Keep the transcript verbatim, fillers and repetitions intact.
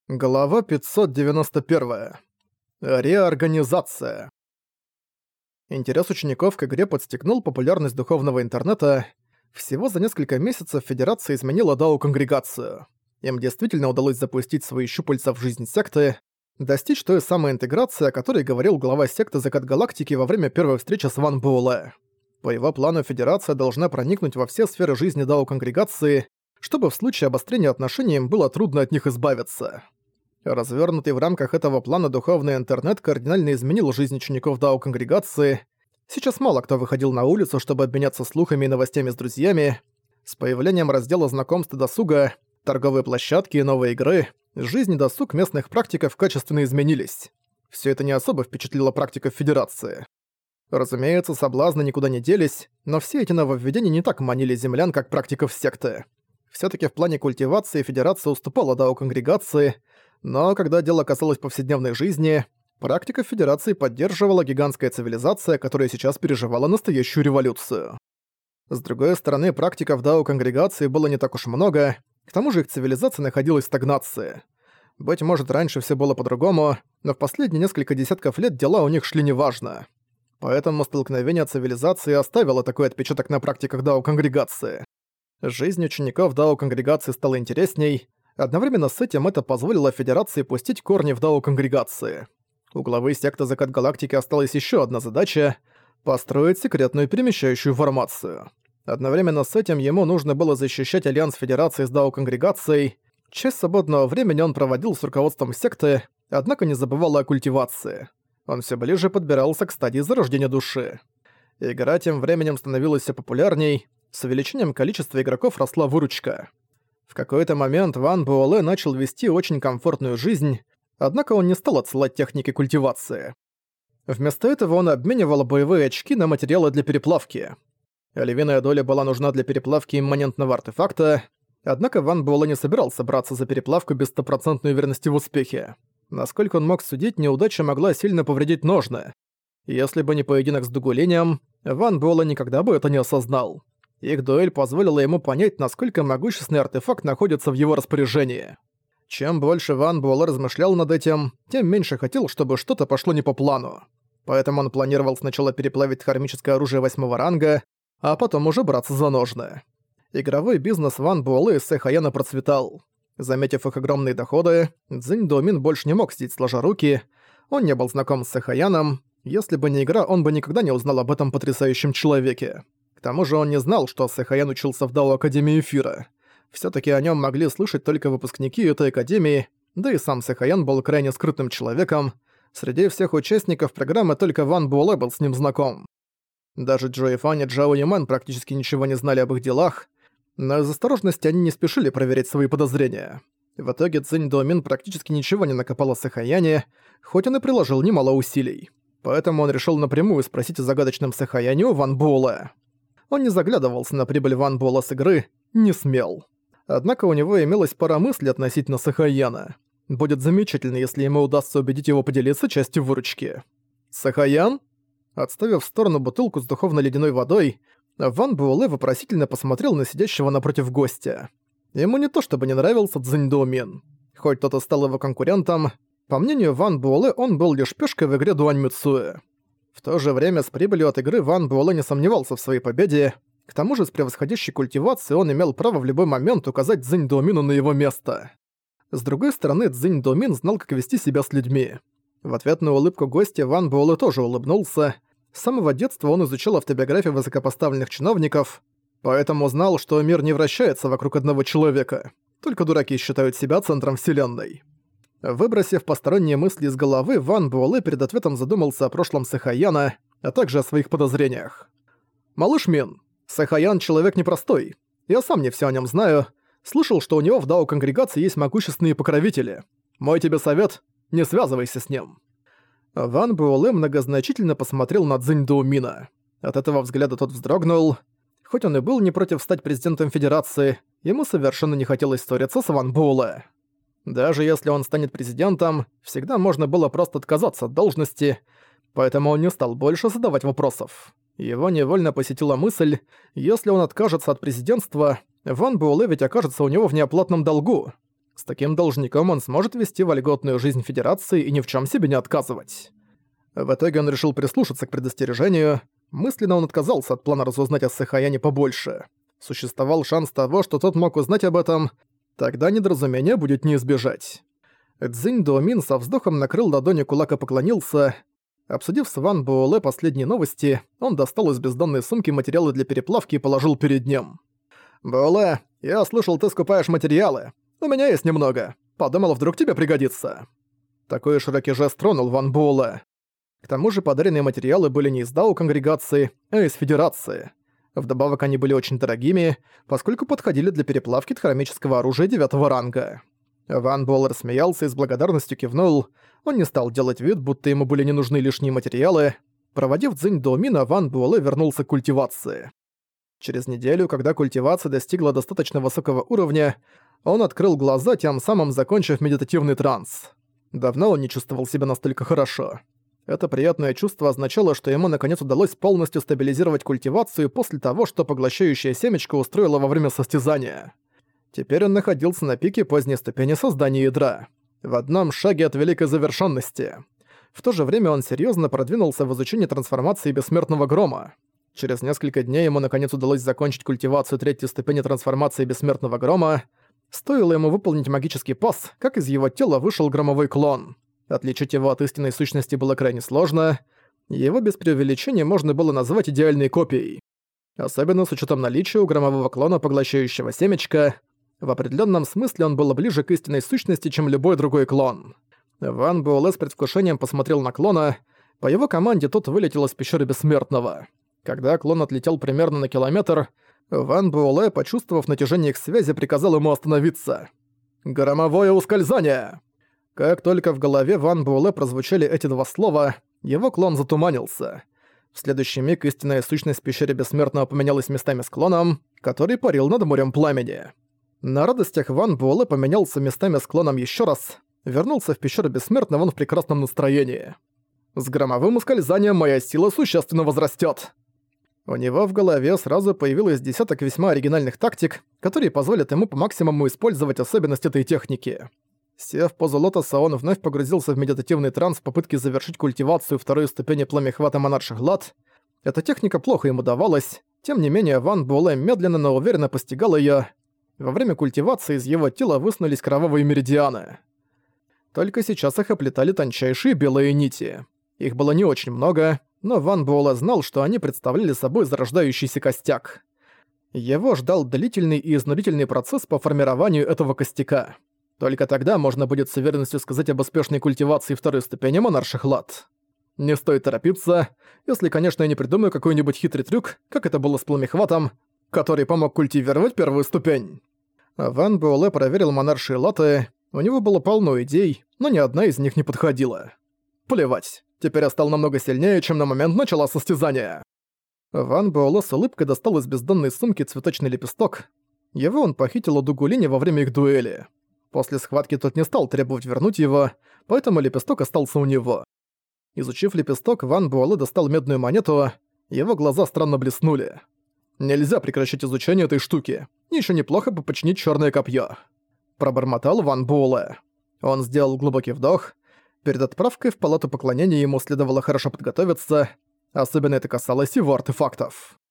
Глава пятьсот девяносто один. Реорганизация. Интерес учеников к игре подстегнул популярность духовного интернета. Всего за несколько месяцев Федерация изменила дао-конгрегацию. Им действительно удалось запустить свои щупальца в жизнь секты, достичь той самой интеграции, о которой говорил глава секты Закат Галактики во время первой встречи с Ван Буэлэ. По его плану Федерация должна проникнуть во все сферы жизни дао-конгрегации, чтобы в случае обострения отношений им было трудно от них избавиться. Развернутый в рамках этого плана духовный интернет кардинально изменил жизнь учеников дао-конгрегации. Сейчас мало кто выходил на улицу, чтобы обменяться слухами и новостями с друзьями. С появлением раздела знакомств и досуга, торговые площадки и новые игры, жизнь и досуг местных практиков качественно изменились. Всё это не особо впечатлило практиков Федерации. Разумеется, соблазны никуда не делись, но все эти нововведения не так манили землян, как практиков секты. Всё-таки в плане культивации Федерация уступала дао-конгрегации, но когда дело касалось повседневной жизни, практика Федерации поддерживала гигантская цивилизация, которая сейчас переживала настоящую революцию. С другой стороны, практиков дао-конгрегации было не так уж много, к тому же их цивилизация находилась в стагнации. Быть может, раньше всё было по-другому, но в последние несколько десятков лет дела у них шли неважно. Поэтому столкновение цивилизации оставило такой отпечаток на практиках дао-конгрегации. Жизнь учеников дао-конгрегации стала интересней. Одновременно с этим это позволило Федерации пустить корни в дао-конгрегации. У главы секты Закат Галактики осталась еще одна задача — построить секретную перемещающую формацию. Одновременно с этим ему нужно было защищать альянс Федерации с дао-конгрегацией. Часть свободного времени он проводил с руководством секты, однако не забывал о культивации. Он все ближе подбирался к стадии зарождения души. Игра тем временем становилась все популярней, с увеличением количества игроков росла выручка. В какой-то момент Ван Буэлэ начал вести очень комфортную жизнь, однако он не стал отсылать техники культивации. Вместо этого он обменивал боевые очки на материалы для переплавки. Львиная доля была нужна для переплавки имманентного артефакта, однако Ван Буэлэ не собирался браться за переплавку без стопроцентной уверенности в успехе. Насколько он мог судить, неудача могла сильно повредить ножны. Если бы не поединок с Дугулинем, Ван Буэлэ никогда бы это не осознал. Их дуэль позволила ему понять, насколько могущественный артефакт находится в его распоряжении. Чем больше Ван Буэлэ размышлял над этим, тем меньше хотел, чтобы что-то пошло не по плану. Поэтому он планировал сначала переплавить хромическое оружие восьмого ранга, а потом уже браться за ножны. Игровой бизнес Ван Буэлэ и Сэхаяна процветал. Заметив их огромные доходы, Цзинь Доумин больше не мог сидеть сложа руки. Он не был знаком с Сэхаяном. Если бы не игра, он бы никогда не узнал об этом потрясающем человеке. К тому же он не знал, что Сэхаян учился в Дао Академии Эфира. Всё-таки о нём могли слышать только выпускники этой академии, да и сам Сэхаян был крайне скрытным человеком. Среди всех участников программы только Ван Буэлэ был с ним знаком. Даже Джои Фан и Джао Юмэн практически ничего не знали об их делах, но из осторожности они не спешили проверять свои подозрения. В итоге Цзинь Доумин практически ничего не накопал о Сэхаяне, хоть он и приложил немало усилий. Поэтому он решил напрямую спросить о загадочном Сэхаяне у Ван Буэлэ. Он не заглядывался на прибыль Ван Буэлэ с игры, не смел. Однако у него имелась пара мыслей относительно Сэхаяна. Будет замечательно, если ему удастся убедить его поделиться частью выручки. «Сэхаян?» Отставив в сторону бутылку с духовно-ледяной водой, Ван Буэлэ вопросительно посмотрел на сидящего напротив гостя. Ему не то чтобы не нравился Цзинь Доумин. Хоть тот и стал его конкурентом, по мнению Ван Буэлэ, он был лишь пешкой в игре Дуань Мицуэ. В то же время с прибылью от игры Ван Буэлэ не сомневался в своей победе. К тому же с превосходящей культивацией он имел право в любой момент указать Цзинь Доумину на его место. С другой стороны, Цзинь Доумин знал, как вести себя с людьми. В ответ на улыбку гостя Ван Буэлэ тоже улыбнулся. С самого детства он изучал автобиографии высокопоставленных чиновников, поэтому знал, что мир не вращается вокруг одного человека. Только дураки считают себя центром вселенной. Выбросив посторонние мысли из головы, Ван Буэлэ перед ответом задумался о прошлом Сэхаяна, а также о своих подозрениях. «Малыш Мин, Сэхаян человек непростой. Я сам не всё о нём знаю. Слышал, что у него в дао-конгрегации есть могущественные покровители. Мой тебе совет — не связывайся с ним». Ван Буэлэ многозначительно посмотрел на Цзинь Доумина. От этого взгляда тот вздрогнул. Хоть он и был не против стать президентом Федерации, ему совершенно не хотелось ссориться с Ван Буэлэ. Даже если он станет президентом, всегда можно было просто отказаться от должности, поэтому он не стал больше задавать вопросов. Его невольно посетила мысль, если он откажется от президентства, Ван Буэлэ ведь окажется у него в неоплатном долгу. С таким должником он сможет вести вольготную жизнь Федерации и ни в чем себе не отказывать. В итоге он решил прислушаться к предостережению. Мысленно он отказался от плана разузнать о Сэхаяне побольше. Существовал шанс того, что тот мог узнать об этом, тогда недоразумения будет не избежать. Цзинь Доумин со вздохом накрыл ладонью кулак и поклонился. Обсудив с Ван Буэлэ последние новости, он достал из бездонной сумки материалы для переплавки и положил перед ним. «Буэлэ, я слышал, ты скупаешь материалы. У меня есть немного. Подумал, вдруг тебе пригодится». Такой широкий жест тронул Ван Буэлэ. К тому же подаренные материалы были не из Дао Конгрегации, а из Федерации. Вдобавок они были очень дорогими, поскольку подходили для переплавки тхарамического оружия девятого ранга. Ван Буэлэ рассмеялся и с благодарностью кивнул. Он не стал делать вид, будто ему были не нужны лишние материалы. Проводив Цзинь Доумина, Ван Буэлэ вернулся к культивации. Через неделю, когда культивация достигла достаточно высокого уровня, он открыл глаза, тем самым закончив медитативный транс. Давно он не чувствовал себя настолько хорошо. Это приятное чувство означало, что ему наконец удалось полностью стабилизировать культивацию после того, что поглощающее семечко устроило во время состязания. Теперь он находился на пике поздней ступени создания ядра, в одном шаге от великой завершенности. В то же время он серьезно продвинулся в изучении трансформации бессмертного грома. Через несколько дней ему наконец удалось закончить культивацию третьей ступени трансформации бессмертного грома. Стоило ему выполнить магический пас, как из его тела вышел громовой клон. Отличить его от истинной сущности было крайне сложно. Его без преувеличения можно было назвать идеальной копией. Особенно с учетом наличия у громового клона поглощающего семечка. В определенном смысле он был ближе к истинной сущности, чем любой другой клон. Ван Буэлэ с предвкушением посмотрел на клона. По его команде тот вылетел из пещеры Бессмертного. Когда клон отлетел примерно на километр, Ван Буэлэ, почувствовав натяжение их связи, приказал ему остановиться. «Громовое ускользание!» Как только в голове Ван Буэлэ прозвучали эти два слова, его клон затуманился. В следующий миг истинная сущность в пещере Бессмертного поменялась местами с клоном, который парил над морем пламени. На радостях Ван Буэлэ поменялся местами с клоном еще раз, вернулся в пещеру Бессмертного он в прекрасном настроении. «С громовым ускользанием моя сила существенно возрастет. У него в голове сразу появилось десяток весьма оригинальных тактик, которые позволят ему по максимуму использовать особенности этой техники. Сев в позу лотоса, он вновь погрузился в медитативный транс в попытке завершить культивацию второй ступени пламяхвата монарших лад. Эта техника плохо ему давалась, тем не менее Ван Буэлэ медленно, но уверенно постигал её. Во время культивации из его тела высунулись кровавые меридианы. Только сейчас их оплетали тончайшие белые нити. Их было не очень много, но Ван Буэлэ знал, что они представляли собой зарождающийся костяк. Его ждал длительный и изнурительный процесс по формированию этого костяка. Только тогда можно будет с уверенностью сказать об успешной культивации второй ступени монарших лад. Не стоит торопиться, если, конечно, я не придумаю какой-нибудь хитрый трюк, как это было с пламяхватом, который помог культивировать первую ступень. Ван Буэлэ проверил монаршие латы, у него было полно идей, но ни одна из них не подходила. Плевать, теперь я стал намного сильнее, чем на момент начала состязания. Ван Буэлэ с улыбкой достал из бездонной сумки цветочный лепесток. Его он похитил у Дугулини во время их дуэли. После схватки тот не стал требовать вернуть его, поэтому лепесток остался у него. Изучив лепесток, Ван Буэлэ достал медную монету, его глаза странно блеснули. «Нельзя прекращать изучение этой штуки. Ещё неплохо бы починить чёрное копье», — пробормотал Ван Буэлэ. Он сделал глубокий вдох. Перед отправкой в палату поклонения ему следовало хорошо подготовиться, особенно это касалось его артефактов.